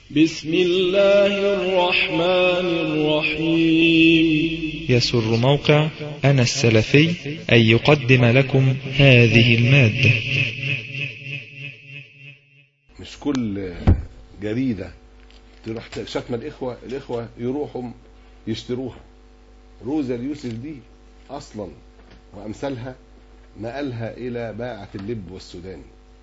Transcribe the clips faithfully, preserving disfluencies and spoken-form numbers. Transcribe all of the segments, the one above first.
بسم الله الرحمن الرحيم. يسر موقع أنا السلفي أن يقدم لكم هذه المادة. مش كل جريدة تروح شتم الإخوة الإخوة يروحوا يشتروها. روزا اليوسف دي أصلا وأمثالها نقلها إلى باعة اللب والسوداني،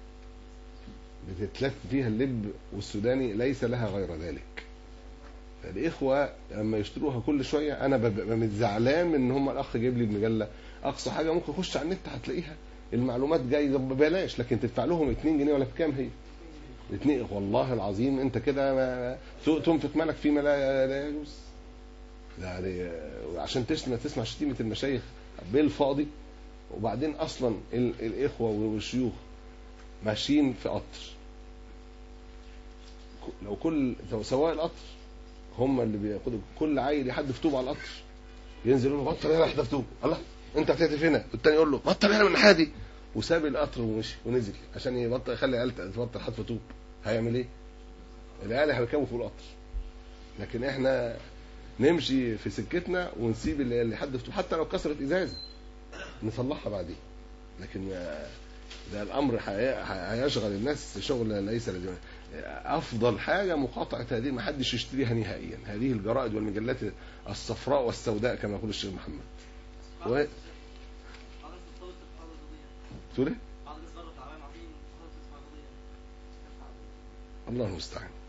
بتتلف فيها اللب والسوداني ليس لها غير ذلك. الإخوة لما يشتروها كل شوية أنا ببقى متزعلان إن هم الأخ جايب لي المجلة، أقصى حاجة ممكن أخش على النت هتلاقيها المعلومات جاية ببلاش، لكن تدفع لهم اتنين جنيه ولا بكام هي؟ اتنين. والله العظيم أنت كده تنفق مالك فيما لا يجوز. يعني عشان تسمع تسمع شتيمة المشايخ بالفاضي. وبعدين أصلا الإخوة والشيوخ ماشيين في قطر، لو كل سواء القطر هم اللي بياخدوا كل عيل يحدف طوب على القطر، ينزل يقول له بطل هنا احدف طوب، الله انت بتحدف هنا، والتاني يقول له بطل هنا من حادي، وساب القطر ومشي ونزل عشان يبطل يخلي عيال تبطل حدف طوب. هيعمل ايه؟ العيال هيركبوا فوق القطر. لكن احنا نمشي في سكتنا ونسيب اللي يحدف طوب حتى لو كسرت ازازه نصلحها بعدين. لكن ده الامر هيشغل الناس شغل ليس لازم. افضل حاجه مقاطعه هذه، ما حدش يشتريها نهائيا، هذه الجرائد والمجلات الصفراء والسوداء كما يقول الشيخ محمد. و تقول ايه؟ الله المستعان.